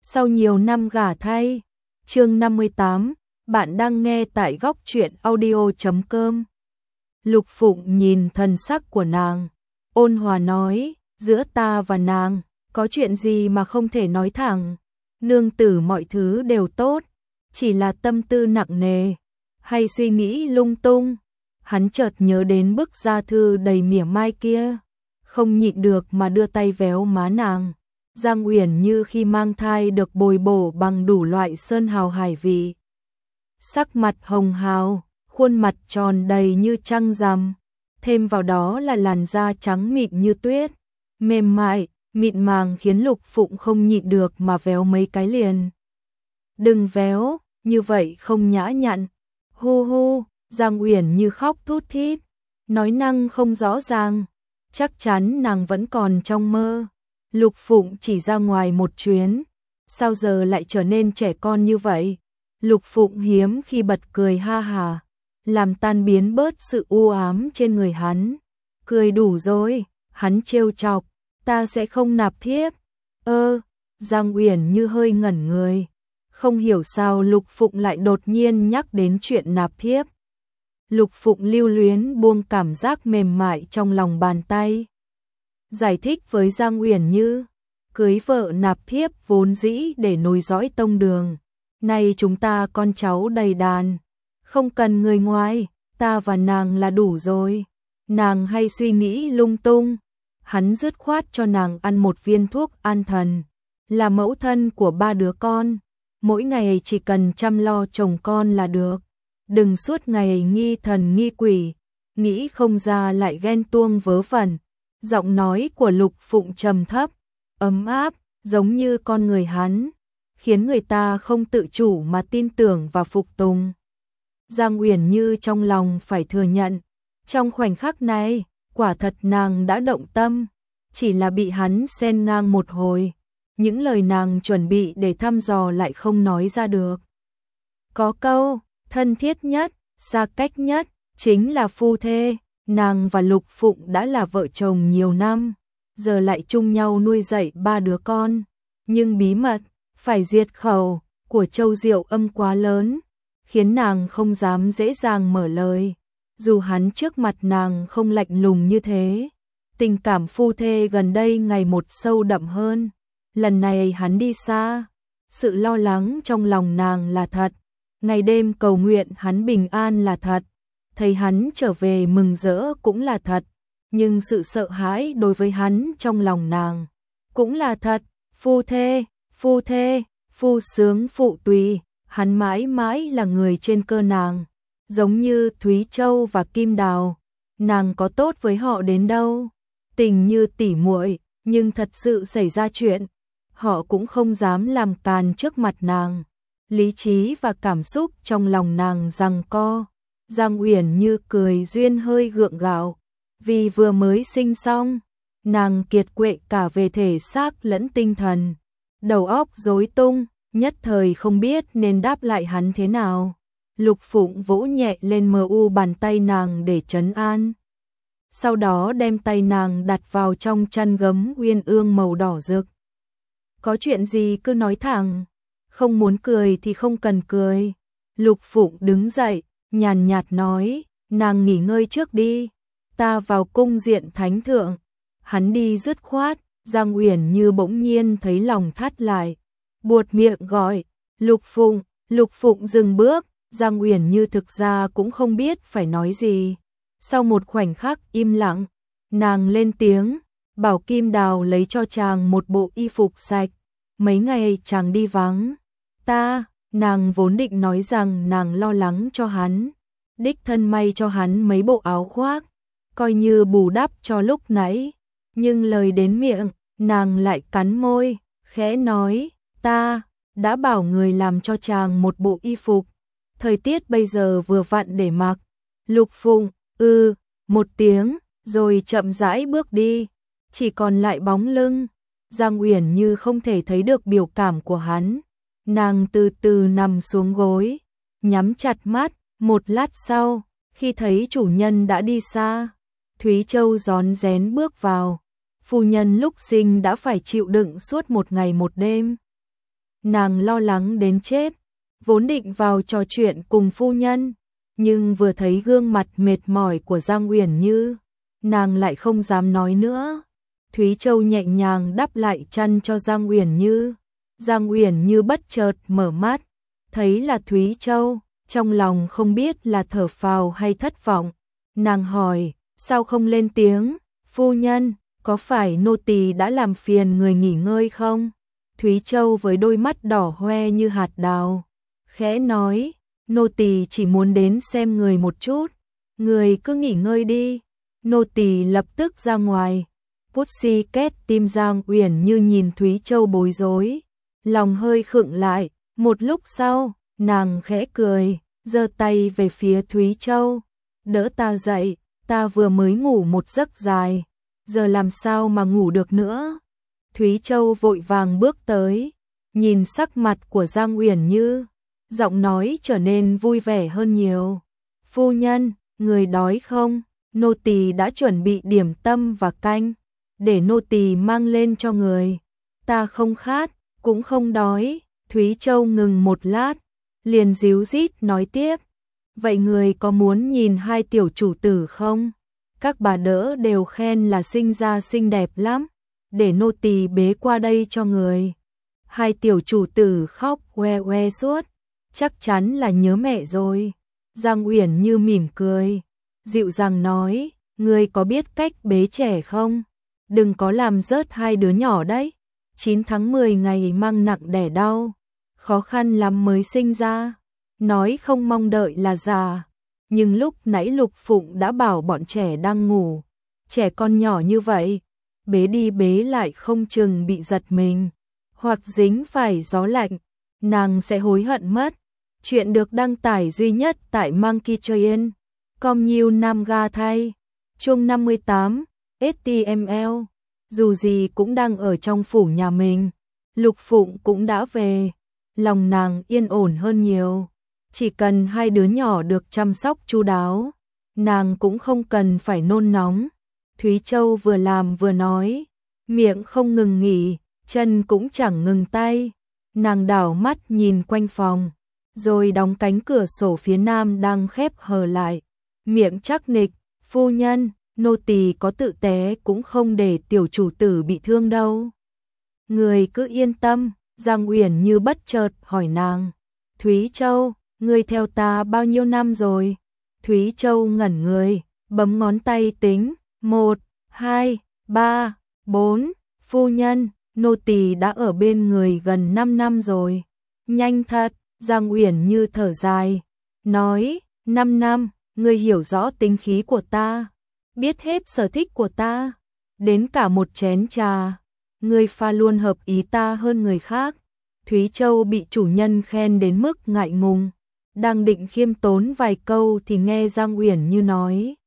Sau nhiều năm gả thay. Chương 58, bạn đang nghe tại góc truyện audio.com. Lục Phụng nhìn thần sắc của nàng, ôn hòa nói, giữa ta và nàng, có chuyện gì mà không thể nói thẳng. Nương tử mọi thứ đều tốt, chỉ là tâm tư nặng nề, hay suy nghĩ lung tung. Hắn chợt nhớ đến bức gia thư đầy mỉa mai kia, không nhịn được mà đưa tay véo má nàng. Giang Uyển Như khi mang thai được bồi bổ bằng đủ loại sơn hào hải vị. Sắc mặt hồng hào, khuôn mặt tròn đầy như trăng rằm, thêm vào đó là làn da trắng mịn như tuyết, mềm mại, mịn màng khiến Lục Phụng không nhịn được mà véo mấy cái liền. Đừng véo, như vậy không nhã nhặn. Hu hu, Giang Uyển Như khóc thút thít, nói năng không rõ ràng, chắc chắn nàng vẫn còn trong mơ. Lục Phụng chỉ ra ngoài một chuyến, sao giờ lại trở nên trẻ con như vậy? Lục Phụng hiếm khi bật cười ha hà, làm tan biến bớt sự u ám trên người hắn. Cười đủ rồi, hắn trêu chọc, ta sẽ không nạp thiếp. Giang Uyển Như hơi ngẩn người, không hiểu sao Lục Phụng lại đột nhiên nhắc đến chuyện nạp thiếp. Lục Phụng lưu luyến buông cảm giác mềm mại trong lòng bàn tay, giải thích với Giang Uyển Như, cưới vợ nạp thiếp vốn dĩ để nối dõi tông đường. Nay chúng ta con cháu đầy đàn, không cần người ngoài, ta và nàng là đủ rồi. Nàng hay suy nghĩ lung tung. Hắn dứt khoát cho nàng ăn một viên thuốc an thần, là mẫu thân của 3 đứa con. Mỗi ngày chỉ cần chăm lo chồng con là được. Đừng suốt ngày nghi thần nghi quỷ, nghĩ không ra lại ghen tuông vớ vẩn. Giọng nói của Lục Phụng trầm thấp, ấm áp, giống như con người hắn, khiến người ta không tự chủ mà tin tưởng và phục tùng. Giang Uyển Như trong lòng phải thừa nhận, trong khoảnh khắc này, quả thật nàng đã động tâm, chỉ là bị hắn xen ngang một hồi, những lời nàng chuẩn bị để thăm dò lại không nói ra được. Có câu, thân thiết nhất, xa cách nhất, chính là phu thê. Nàng và Lục Phụng đã là vợ chồng nhiều năm, giờ lại chung nhau nuôi dạy 3 đứa con, nhưng bí mật phải diệt khẩu của Châu Diệu Âm quá lớn, khiến nàng không dám dễ dàng mở lời. Dù hắn trước mặt nàng không lạnh lùng như thế, tình cảm phu thê gần đây ngày một sâu đậm hơn. Lần này hắn đi xa, sự lo lắng trong lòng nàng là thật, ngày đêm cầu nguyện hắn bình an là thật, thấy hắn trở về mừng rỡ cũng là thật, nhưng sự sợ hãi đối với hắn trong lòng nàng cũng là thật. Phu thê, phu sướng phụ tùy, hắn mãi mãi là người trên cơ nàng, giống như Thúy Châu và Kim Đào, nàng có tốt với họ đến đâu, tình như tỉ muội, nhưng thật sự xảy ra chuyện, họ cũng không dám làm càn trước mặt nàng. Lý trí và cảm xúc trong lòng nàng giằng co. Giang Uyển Như cười duyên hơi gượng gạo, vì vừa mới sinh xong, nàng kiệt quệ cả về thể xác lẫn tinh thần, đầu óc rối tung, nhất thời không biết nên đáp lại hắn thế nào. Lục Phụng vỗ nhẹ lên bàn tay nàng để trấn an, sau đó đem tay nàng đặt vào trong chăn gấm uyên ương màu đỏ rực. Có chuyện gì cứ nói thẳng, không muốn cười thì không cần cười. Lục Phụng đứng dậy, nhàn nhạt nói, nàng nghỉ ngơi trước đi, ta vào cung diện thánh thượng. Hắn đi dứt khoát, Giang Uyển Như bỗng nhiên thấy lòng thắt lại, buột miệng gọi, Lục Phụng. Lục Phụng dừng bước, Giang Uyển Như thực ra cũng không biết phải nói gì. Sau một khoảnh khắc im lặng, nàng lên tiếng, bảo Kim Đào lấy cho chàng một bộ y phục sạch, mấy ngày chàng đi vắng. Nàng vốn định nói rằng nàng lo lắng cho hắn, đích thân may cho hắn mấy bộ áo khoác, coi như bù đắp cho lúc nãy, nhưng lời đến miệng, nàng lại cắn môi, khẽ nói, ta đã bảo người làm cho chàng một bộ y phục, thời tiết bây giờ vừa vặn để mặc. Lục Phụng, một tiếng, rồi chậm rãi bước đi, chỉ còn lại bóng lưng. Giang Uyển Như không thể thấy được biểu cảm của hắn. Nàng từ từ nằm xuống gối, nhắm chặt mắt, một lát sau, khi thấy chủ nhân đã đi xa, Thúy Châu rón rén bước vào. Phu nhân lúc sinh đã phải chịu đựng suốt một ngày một đêm. nàng lo lắng đến chết, vốn định vào trò chuyện cùng phu nhân, nhưng vừa thấy gương mặt mệt mỏi của Giang Uyển Như, nàng lại không dám nói nữa. Thúy Châu nhẹ nhàng đắp lại chăn cho Giang Uyển Như. Giang Uyển Như bất chợt mở mắt, thấy là Thúy Châu, trong lòng không biết là thở phào hay thất vọng. Nàng hỏi, sao không lên tiếng, phu nhân, có phải nô tỳ đã làm phiền người nghỉ ngơi không? Thúy Châu với đôi mắt đỏ hoe như hạt đào, khẽ nói, nô tỳ chỉ muốn đến xem người một chút, người cứ nghỉ ngơi đi. Nô tỳ lập tức ra ngoài. Pussycat tim Giang Uyển Như nhìn Thúy Châu bối rối, lòng hơi khựng lại, một lúc sau, nàng khẽ cười, giơ tay về phía Thúy Châu, đỡ ta dậy, ta vừa mới ngủ một giấc dài, giờ làm sao mà ngủ được nữa. Thúy Châu vội vàng bước tới, nhìn sắc mặt của Giang Uyển Như, giọng nói trở nên vui vẻ hơn nhiều. Phu nhân, người đói không? Nô tỳ đã chuẩn bị điểm tâm và canh, để nô tỳ mang lên cho người. Ta không khát, cũng không đói. Thúy Châu ngừng một lát, liền díu dít nói tiếp. Vậy người có muốn nhìn hai tiểu chủ tử không? Các bà đỡ đều khen là sinh ra xinh đẹp lắm, để nô tỳ bế qua đây cho người. Hai tiểu chủ tử khóc oe oe suốt, chắc chắn là nhớ mẹ rồi. Giang Uyển Như mỉm cười, dịu dàng nói, người có biết cách bế trẻ không? Đừng có làm rớt hai đứa nhỏ đấy. 9 tháng 10 ngày mang nặng đẻ đau, khó khăn lắm mới sinh ra. Nói không mong đợi là già, nhưng lúc nãy Lục Phụng đã bảo bọn trẻ đang ngủ. Trẻ con nhỏ như vậy, bế đi bế lại không chừng bị giật mình, hoặc dính phải gió lạnh, nàng sẽ hối hận mất. Chuyện được đăng tải duy nhất tại Monkey Train. Com Nhiêu Nam Ga thay. Chương 58, HTML. Dù gì cũng đang ở trong phủ nhà mình, Lục Phụng cũng đã về, lòng nàng yên ổn hơn nhiều. Chỉ cần hai đứa nhỏ được chăm sóc chu đáo, nàng cũng không cần phải nôn nóng. Thúy Châu vừa làm vừa nói, miệng không ngừng nghỉ, chân cũng chẳng ngừng tay. Nàng đảo mắt nhìn quanh phòng, rồi đóng cánh cửa sổ phía nam đang khép hờ lại, miệng chắc nịch, phu nhân, nô tỳ có tự té cũng không để tiểu chủ tử bị thương đâu. Người cứ yên tâm. Giang Uyển Như bất chợt hỏi nàng, Thúy Châu, ngươi theo ta bao nhiêu năm rồi? Thúy Châu ngẩn người, bấm ngón tay tính, 1, 2, 3, 4, phu nhân, nô tỳ đã ở bên người gần 5 năm rồi. Nhanh thật. Giang Uyển Như thở dài, nói, 5 năm, ngươi hiểu rõ tính khí của ta, biết hết sở thích của ta, đến cả một chén trà, ngươi pha luôn hợp ý ta hơn người khác. Thúy Châu bị chủ nhân khen đến mức ngại ngùng, đang định khiêm tốn vài câu thì nghe Giang Uyển Như nói,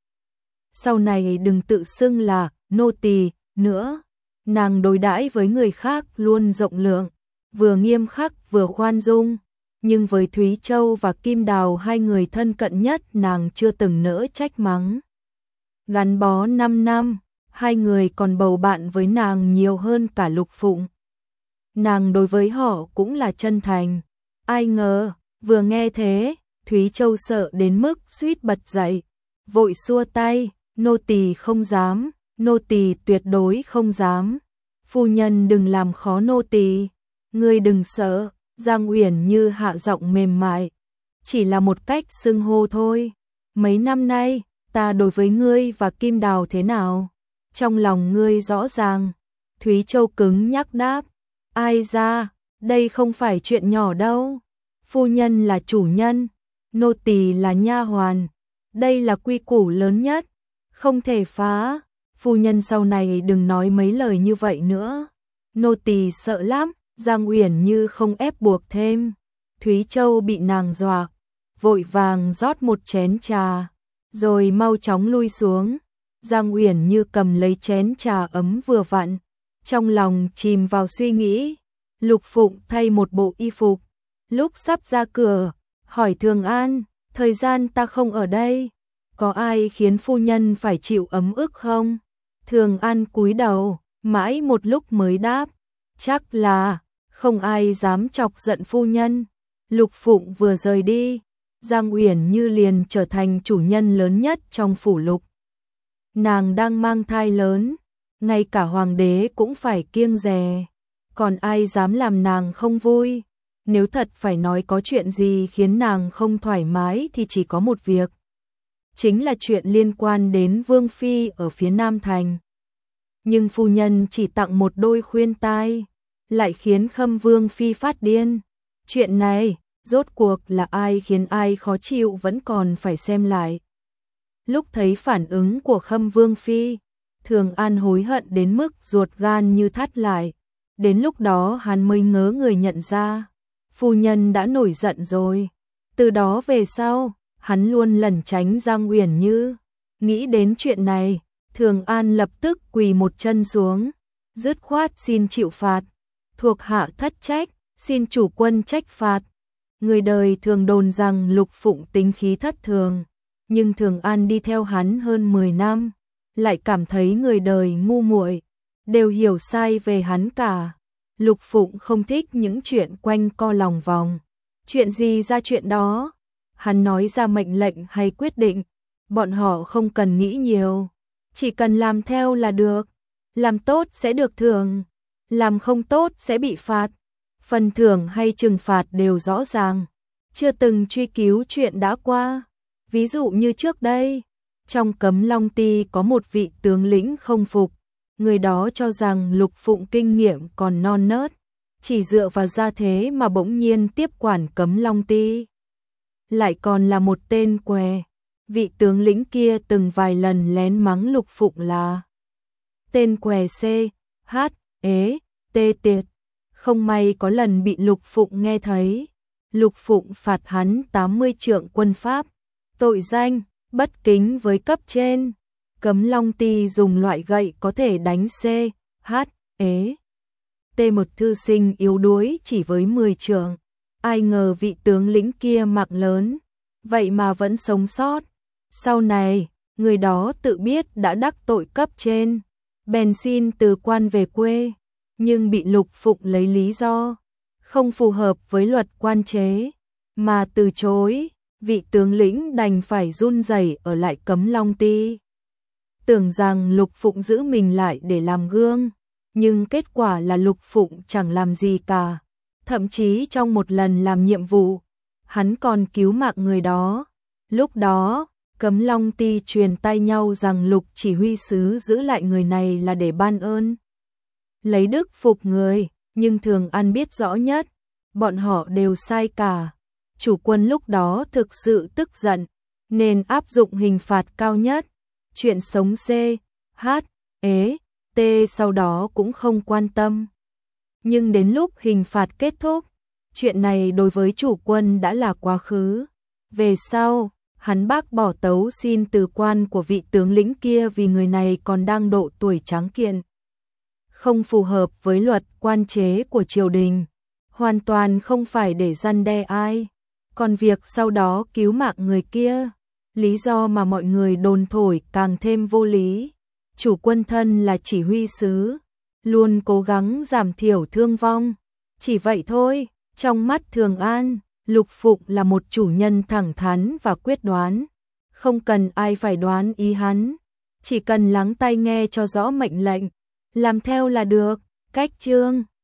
sau này đừng tự xưng là nô tỳ nữa. Nàng đối đãi với người khác luôn rộng lượng, vừa nghiêm khắc vừa khoan dung, nhưng với Thúy Châu và Kim Đào, hai người thân cận nhất, nàng chưa từng nỡ trách mắng. Gắn bó 5 năm, hai người còn bầu bạn với nàng nhiều hơn cả Lục Phụng. Nàng đối với họ cũng là chân thành. Ai ngờ, vừa nghe thế, Thúy Châu sợ đến mức suýt bật dậy, vội xua tay, nô tỳ không dám, nô tỳ tuyệt đối không dám. Phu nhân đừng làm khó nô tỳ, ngươi đừng sợ. Giang Uyển Như hạ giọng mềm mại, chỉ là một cách xưng hô thôi. Mấy năm nay, ta đối với ngươi và Kim Đào thế nào? Trong lòng ngươi rõ ràng. Thúy Châu cứng nhắc đáp, ai ra, đây không phải chuyện nhỏ đâu. Phu nhân là chủ nhân, nô tỳ là nha hoàn, đây là quy củ lớn nhất, không thể phá. Phu nhân sau này đừng nói mấy lời như vậy nữa, nô tỳ sợ lắm. Giang Uyển Như không ép buộc thêm. Thúy Châu bị nàng dọa, vội vàng rót một chén trà, rồi mau chóng lui xuống. Giang Uyển Như cầm lấy chén trà ấm vừa vặn, trong lòng chìm vào suy nghĩ. Lục Phụng thay một bộ y phục, lúc sắp ra cửa, hỏi Thường An, thời gian ta không ở đây, có ai khiến phu nhân phải chịu ấm ức không? Thường An cúi đầu, mãi một lúc mới đáp, chắc là không ai dám chọc giận phu nhân. Lục Phụng vừa rời đi, Giang Uyển Như liền trở thành chủ nhân lớn nhất trong phủ Lục. Nàng đang mang thai lớn, ngay cả hoàng đế cũng phải kiêng dè, còn ai dám làm nàng không vui. Nếu thật phải nói có chuyện gì khiến nàng không thoải mái thì chỉ có một việc, chính là chuyện liên quan đến Vương Phi ở phía Nam Thành. Nhưng phu nhân chỉ tặng một đôi khuyên tai, lại khiến Khâm Vương Phi phát điên. Chuyện này, rốt cuộc là ai khiến ai khó chịu vẫn còn phải xem lại. Lúc thấy phản ứng của Khâm Vương Phi, Thường An hối hận đến mức ruột gan như thắt lại. Đến lúc đó hắn mới ngớ người nhận ra, phu nhân đã nổi giận rồi. Từ đó về sau, hắn luôn lẩn tránh Giang Uyển Như. Nghĩ đến chuyện này, Thường An lập tức quỳ một chân xuống, dứt khoát xin chịu phạt. Thuộc hạ thất trách, xin chủ quân trách phạt. Người đời thường đồn rằng Lục Phụng tính khí thất thường, nhưng Thường An đi theo hắn hơn 10 năm, lại cảm thấy người đời ngu muội, đều hiểu sai về hắn cả. Lục Phụng không thích những chuyện quanh co lòng vòng. Chuyện gì ra chuyện đó, hắn nói ra mệnh lệnh hay quyết định, bọn họ không cần nghĩ nhiều, chỉ cần làm theo là được. Làm tốt sẽ được thưởng, làm không tốt sẽ bị phạt. Phần thưởng hay trừng phạt đều rõ ràng, chưa từng truy cứu chuyện đã qua. Ví dụ như trước đây, trong Cấm Long Ti có một vị tướng lĩnh không phục, người đó cho rằng Lục Phụng kinh nghiệm còn non nớt, chỉ dựa vào gia thế mà bỗng nhiên tiếp quản Cấm Long Ti. Lại còn là một tên què. Vị tướng lĩnh kia từng vài lần lén mắng Lục Phụng là tên què C, H, ế, tê tiệt. Không may có lần bị Lục Phụng nghe thấy. Lục Phụng phạt hắn 80 trượng quân pháp, tội danh bất kính với cấp trên. Cấm Long Ti dùng loại gậy có thể đánh C, H, ế, T một thư sinh yếu đuối chỉ với 10 trượng. Ai ngờ vị tướng lĩnh kia mạng lớn, vậy mà vẫn sống sót. Sau này, người đó tự biết đã đắc tội cấp trên, bèn xin từ quan về quê, nhưng bị Lục Phụng lấy lý do không phù hợp với luật quan chế mà từ chối. Vị tướng lĩnh đành phải run rẩy ở lại Cấm Long Ti. Tưởng rằng Lục Phụng giữ mình lại để làm gương, nhưng kết quả là Lục Phụng chẳng làm gì cả. Thậm chí trong một lần làm nhiệm vụ, hắn còn cứu mạng người đó. Lúc đó, Cấm Long Ti truyền tay nhau rằng Lục chỉ huy sứ giữ lại người này là để ban ơn, lấy đức phục người, nhưng Thường An biết rõ nhất, bọn họ đều sai cả. Chủ quân lúc đó thực sự tức giận, nên áp dụng hình phạt cao nhất. Chuyện sống C, H, ế, T sau đó cũng không quan tâm. Nhưng đến lúc hình phạt kết thúc, chuyện này đối với chủ quân đã là quá khứ. Về sau, hắn bác bỏ tấu xin từ quan của vị tướng lĩnh kia vì người này còn đang độ tuổi tráng kiện, không phù hợp với luật quan chế của triều đình, hoàn toàn không phải để răn đe ai. Còn việc sau đó cứu mạng người kia, lý do mà mọi người đồn thổi càng thêm vô lý. Chủ quân thân là chỉ huy sứ, luôn cố gắng giảm thiểu thương vong. Chỉ vậy thôi, trong mắt Thường An, Lục Phụng là một chủ nhân thẳng thắn và quyết đoán. Không cần ai phải đoán ý hắn, chỉ cần lắng tai nghe cho rõ mệnh lệnh, làm theo là được. Cách chương